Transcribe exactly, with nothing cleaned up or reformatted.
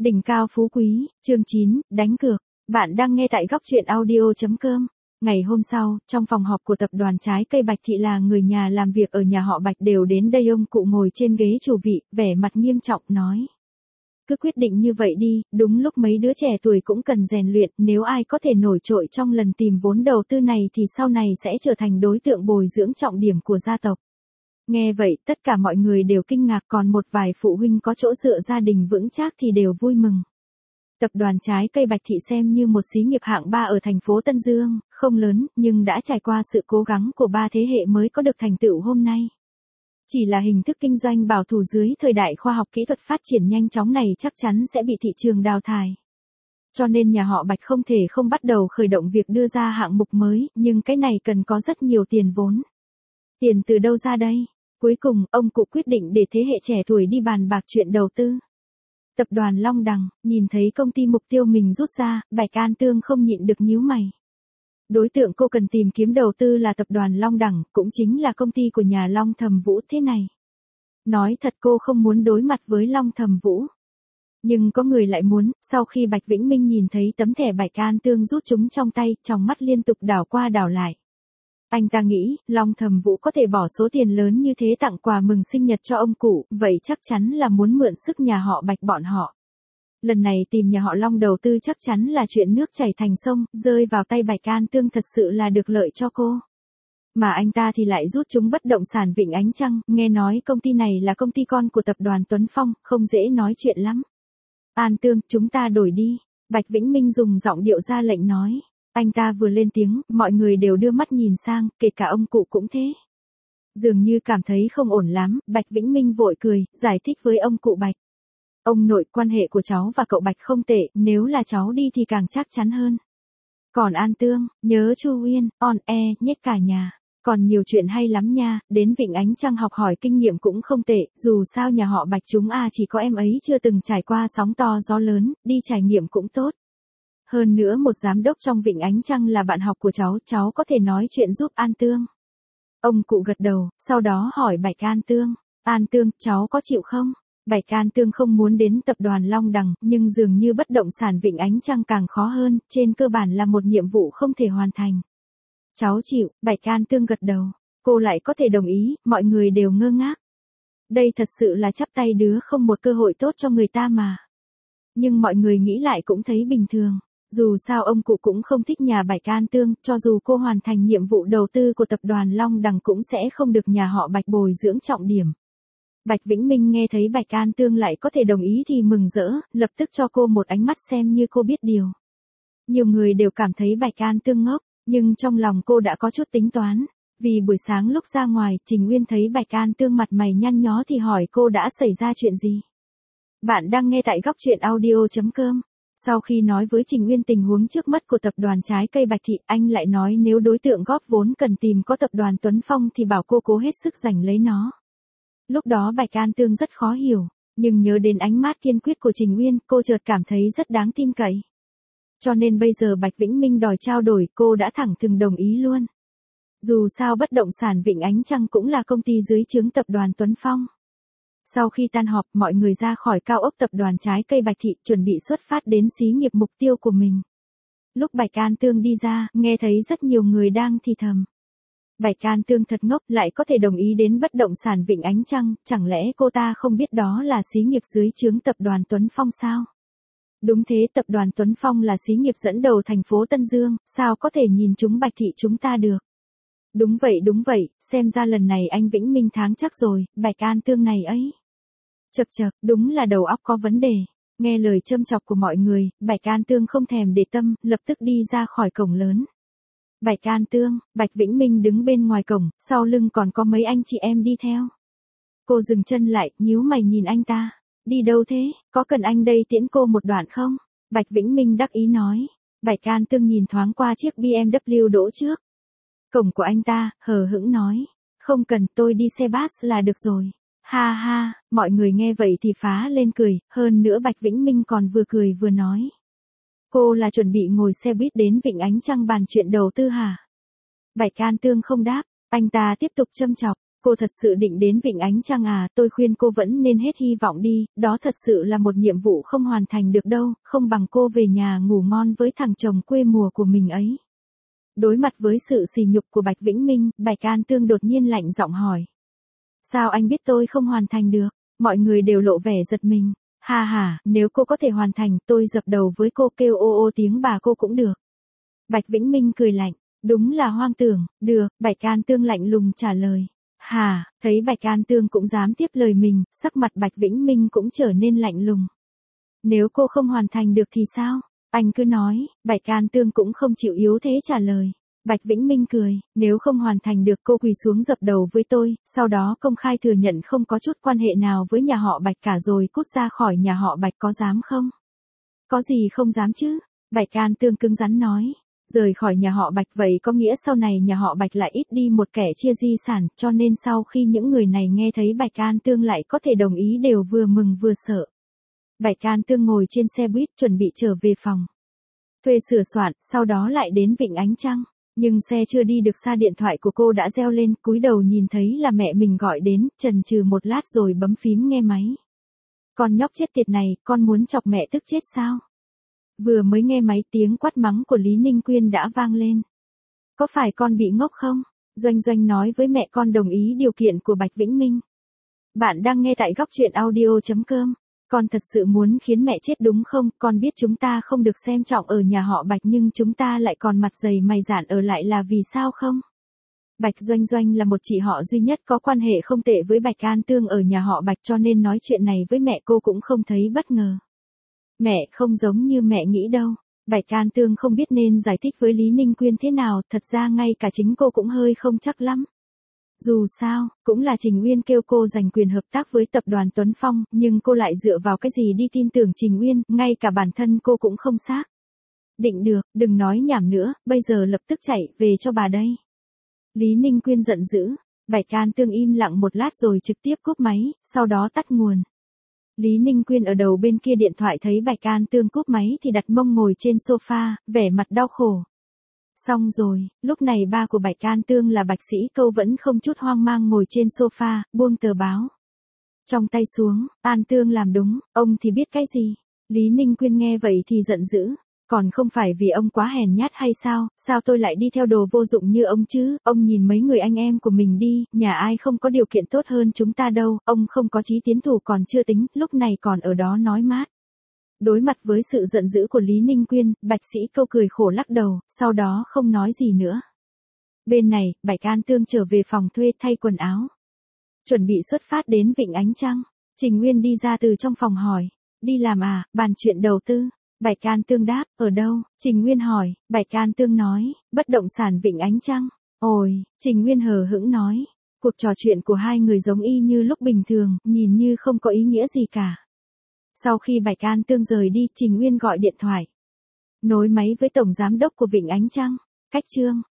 Đỉnh cao phú quý, chương chín, đánh cược. Bạn đang nghe tại góc truyện audio.com. Ngày hôm sau, trong phòng họp của tập đoàn trái cây Bạch Thị là người nhà làm việc ở nhà họ Bạch đều đến đây, ông cụ ngồi trên ghế chủ vị, vẻ mặt nghiêm trọng nói. Cứ quyết định như vậy đi, đúng lúc mấy đứa trẻ tuổi cũng cần rèn luyện, nếu ai có thể nổi trội trong lần tìm vốn đầu tư này thì sau này sẽ trở thành đối tượng bồi dưỡng trọng điểm của gia tộc. Nghe vậy, tất cả mọi người đều kinh ngạc, còn một vài phụ huynh có chỗ dựa gia đình vững chắc thì đều vui mừng. Tập đoàn trái cây Bạch Thị xem như một xí nghiệp hạng ba ở thành phố Tân Dương, không lớn, nhưng đã trải qua sự cố gắng của ba thế hệ mới có được thành tựu hôm nay. Chỉ là hình thức kinh doanh bảo thủ dưới thời đại khoa học kỹ thuật phát triển nhanh chóng này chắc chắn sẽ bị thị trường đào thải. Cho nên nhà họ Bạch không thể không bắt đầu khởi động việc đưa ra hạng mục mới, nhưng cái này cần có rất nhiều tiền vốn. Tiền từ đâu ra đây? Cuối cùng, ông cụ quyết định để thế hệ trẻ tuổi đi bàn bạc chuyện đầu tư. Tập đoàn Long Đằng, nhìn thấy công ty mục tiêu mình rút ra, Bạch An Tương không nhịn được nhíu mày. Đối tượng cô cần tìm kiếm đầu tư là tập đoàn Long Đằng, cũng chính là công ty của nhà Long Thầm Vũ thế này. Nói thật cô không muốn đối mặt với Long Thầm Vũ. Nhưng có người lại muốn, sau khi Bạch Vĩnh Minh nhìn thấy tấm thẻ Bạch An Tương rút chúng trong tay, trong mắt liên tục đảo qua đảo lại. Anh ta nghĩ, Long Thầm Vũ có thể bỏ số tiền lớn như thế tặng quà mừng sinh nhật cho ông cụ, vậy chắc chắn là muốn mượn sức nhà họ Bạch bọn họ. Lần này tìm nhà họ Long đầu tư chắc chắn là chuyện nước chảy thành sông, rơi vào tay Bạch An Tương thật sự là được lợi cho cô. Mà anh ta thì lại rút chúng bất động sản Vịnh Ánh Trăng, nghe nói công ty này là công ty con của tập đoàn Tuấn Phong, không dễ nói chuyện lắm. An Tương, chúng ta đổi đi. Bạch Vĩnh Minh dùng giọng điệu ra lệnh nói. Anh ta vừa lên tiếng, mọi người đều đưa mắt nhìn sang, kể cả ông cụ cũng thế. Dường như cảm thấy không ổn lắm, Bạch Vĩnh Minh vội cười, giải thích với ông cụ Bạch. Ông nội, quan hệ của cháu và cậu Bạch không tệ, nếu là cháu đi thì càng chắc chắn hơn. Còn An Tương, nhớ Chu Uyên, on air, nhét cả nhà. Còn nhiều chuyện hay lắm nha, đến Vịnh Ánh Trăng học hỏi kinh nghiệm cũng không tệ, dù sao nhà họ Bạch chúng à chỉ có em ấy chưa từng trải qua sóng to gió lớn, đi trải nghiệm cũng tốt. Hơn nữa một giám đốc trong Vịnh Ánh Trăng là bạn học của cháu, cháu có thể nói chuyện giúp An Tương. Ông cụ gật đầu, sau đó hỏi Bạch An Tương. An Tương, cháu có chịu không? Bạch An Tương không muốn đến tập đoàn Long Đằng, nhưng dường như bất động sản Vịnh Ánh Trăng càng khó hơn, trên cơ bản là một nhiệm vụ không thể hoàn thành. Cháu chịu, Bạch An Tương gật đầu. Cô lại có thể đồng ý, mọi người đều ngơ ngác. Đây thật sự là chắp tay đứa không một cơ hội tốt cho người ta mà. Nhưng mọi người nghĩ lại cũng thấy bình thường. Dù sao ông cụ cũng không thích nhà Bạch An Tương, cho dù cô hoàn thành nhiệm vụ đầu tư của tập đoàn Long Đằng cũng sẽ không được nhà họ Bạch bồi dưỡng trọng điểm. Bạch Vĩnh Minh nghe thấy Bạch An Tương lại có thể đồng ý thì mừng rỡ, lập tức cho cô một ánh mắt xem như cô biết điều. Nhiều người đều cảm thấy Bạch An Tương ngốc, nhưng trong lòng cô đã có chút tính toán. Vì buổi sáng lúc ra ngoài, Trình Uyên thấy Bạch An Tương mặt mày nhăn nhó thì hỏi cô đã xảy ra chuyện gì. Bạn đang nghe tại góc truyện audio.com. Sau khi nói với Trình Uyên tình huống trước mắt của tập đoàn trái cây Bạch Thị, anh lại nói nếu đối tượng góp vốn cần tìm có tập đoàn Tuấn Phong thì bảo cô cố hết sức giành lấy nó. Lúc đó Bạch An Tương rất khó hiểu, nhưng nhớ đến ánh mắt kiên quyết của Trình Uyên, cô chợt cảm thấy rất đáng tin cậy. Cho nên bây giờ Bạch Vĩnh Minh đòi trao đổi, cô đã thẳng thừng đồng ý luôn. Dù sao bất động sản Vịnh Ánh Trăng cũng là công ty dưới trướng tập đoàn Tuấn Phong. Sau khi tan họp, mọi người ra khỏi cao ốc tập đoàn trái cây Bạch Thị, chuẩn bị xuất phát đến xí nghiệp mục tiêu của mình. Lúc Bạch An Tương đi ra, nghe thấy rất nhiều người đang thì thầm. Bạch An Tương thật ngốc, lại có thể đồng ý đến bất động sản Vịnh Ánh Trăng, chẳng lẽ cô ta không biết đó là xí nghiệp dưới trướng tập đoàn Tuấn Phong sao? Đúng thế, tập đoàn Tuấn Phong là xí nghiệp dẫn đầu thành phố Tân Dương, sao có thể nhìn chúng Bạch Thị chúng ta được? Đúng vậy đúng vậy, xem ra lần này anh Vĩnh Minh thắng chắc rồi, Bạch An Tương này ấy. Chậc chậc, đúng là đầu óc có vấn đề. Nghe lời châm chọc của mọi người, Bạch An Tương không thèm để tâm, lập tức đi ra khỏi cổng lớn. Bạch An Tương, Bạch Vĩnh Minh đứng bên ngoài cổng, sau lưng còn có mấy anh chị em đi theo. Cô dừng chân lại, nhíu mày nhìn anh ta. Đi đâu thế, có cần anh đây tiễn cô một đoạn không? Bạch Vĩnh Minh đắc ý nói. Bạch An Tương nhìn thoáng qua chiếc bê em vê đỗ trước cổng của anh ta, hờ hững nói. Không cần, tôi đi xe bus là được rồi. Ha ha, mọi người nghe vậy thì phá lên cười, hơn nữa Bạch Vĩnh Minh còn vừa cười vừa nói. Cô là chuẩn bị ngồi xe buýt đến Vịnh Ánh Trăng bàn chuyện đầu tư hả? Bạch An Tương không đáp, anh ta tiếp tục châm chọc. Cô thật sự định đến Vịnh Ánh Trăng à, tôi khuyên cô vẫn nên hết hy vọng đi, đó thật sự là một nhiệm vụ không hoàn thành được đâu, không bằng cô về nhà ngủ ngon với thằng chồng quê mùa của mình ấy. Đối mặt với sự sỉ nhục của Bạch Vĩnh Minh, Bạch An Tương đột nhiên lạnh giọng hỏi. Sao anh biết tôi không hoàn thành được? Mọi người đều lộ vẻ giật mình. Ha ha, nếu cô có thể hoàn thành, tôi dập đầu với cô, kêu ô ô tiếng bà cô cũng được. Bạch Vĩnh Minh cười lạnh. Đúng là hoang tưởng, được, Bạch An Tương lạnh lùng trả lời. Hà, thấy Bạch An Tương cũng dám tiếp lời mình, sắc mặt Bạch Vĩnh Minh cũng trở nên lạnh lùng. Nếu cô không hoàn thành được thì sao? Anh cứ nói, Bạch An Tương cũng không chịu yếu thế trả lời. Bạch Vĩnh Minh cười, nếu không hoàn thành được cô quỳ xuống dập đầu với tôi, sau đó công khai thừa nhận không có chút quan hệ nào với nhà họ Bạch cả rồi cút ra khỏi nhà họ Bạch, có dám không? Có gì không dám chứ? Bạch An Tương cứng rắn nói. Rời khỏi nhà họ Bạch vậy có nghĩa sau này nhà họ Bạch lại ít đi một kẻ chia di sản, cho nên sau khi những người này nghe thấy Bạch An Tương lại có thể đồng ý đều vừa mừng vừa sợ. Bạch An Tương ngồi trên xe buýt chuẩn bị trở về phòng. Thuê sửa soạn, sau đó lại đến Vịnh Ánh Trăng. Nhưng xe chưa đi được xa điện thoại của cô đã reo lên, cúi đầu nhìn thấy là mẹ mình gọi đến, chần chừ một lát rồi bấm phím nghe máy. Con nhóc chết tiệt này, con muốn chọc mẹ tức chết sao? Vừa mới nghe máy tiếng quát mắng của Lý Ninh Quyên đã vang lên. Có phải con bị ngốc không? Doanh Doanh nói với mẹ con đồng ý điều kiện của Bạch Vĩnh Minh. Bạn đang nghe tại góc truyện audio chấm com. Con thật sự muốn khiến mẹ chết đúng không? Con biết chúng ta không được xem trọng ở nhà họ Bạch nhưng chúng ta lại còn mặt dày mày dạn ở lại là vì sao không? Bạch Doanh Doanh là một chị họ duy nhất có quan hệ không tệ với Bạch An Tương ở nhà họ Bạch, cho nên nói chuyện này với mẹ cô cũng không thấy bất ngờ. Mẹ không giống như mẹ nghĩ đâu. Bạch An Tương không biết nên giải thích với Lý Ninh Quyên thế nào, thật ra ngay cả chính cô cũng hơi không chắc lắm. Dù sao, cũng là Trình Uyên kêu cô giành quyền hợp tác với tập đoàn Tuấn Phong, nhưng cô lại dựa vào cái gì đi tin tưởng Trình Uyên, ngay cả bản thân cô cũng không xác định được, đừng nói nhảm nữa, bây giờ lập tức chạy về cho bà đây. Lý Ninh Quyên giận dữ, Bạch An Tương im lặng một lát rồi trực tiếp cúp máy, sau đó tắt nguồn. Lý Ninh Quyên ở đầu bên kia điện thoại thấy Bạch An Tương cúp máy thì đặt mông ngồi trên sofa, vẻ mặt đau khổ. Xong rồi, lúc này ba của Bạch An Tương là Bạch Sĩ Câu vẫn không chút hoang mang ngồi trên sofa, buông tờ báo trong tay xuống. An Tương làm đúng, ông thì biết cái gì? Lý Ninh Quyên nghe vậy thì giận dữ. Còn không phải vì ông quá hèn nhát hay sao, sao tôi lại đi theo đồ vô dụng như ông chứ, ông nhìn mấy người anh em của mình đi, nhà ai không có điều kiện tốt hơn chúng ta đâu, ông không có chí tiến thủ còn chưa tính, lúc này còn ở đó nói mát. Đối mặt với sự giận dữ của Lý Ninh Quyên, Bạch Sĩ Câu cười khổ lắc đầu, sau đó không nói gì nữa. Bên này, Bạch An Tương trở về phòng thuê thay quần áo. Chuẩn bị xuất phát đến Vịnh Ánh Trăng. Trình Nguyên đi ra từ trong phòng hỏi. Đi làm à, bàn chuyện đầu tư. Bạch An Tương đáp, ở đâu? Trình Nguyên hỏi. Bạch An Tương nói, bất động sản Vịnh Ánh Trăng. Ôi, Trình Nguyên hờ hững nói. Cuộc trò chuyện của hai người giống y như lúc bình thường, nhìn như không có ý nghĩa gì cả. Sau khi Bạch An Tương rời đi, Trình Nguyên gọi điện thoại. Nối máy với Tổng Giám đốc của Vịnh Ánh Trăng. Cách Trương.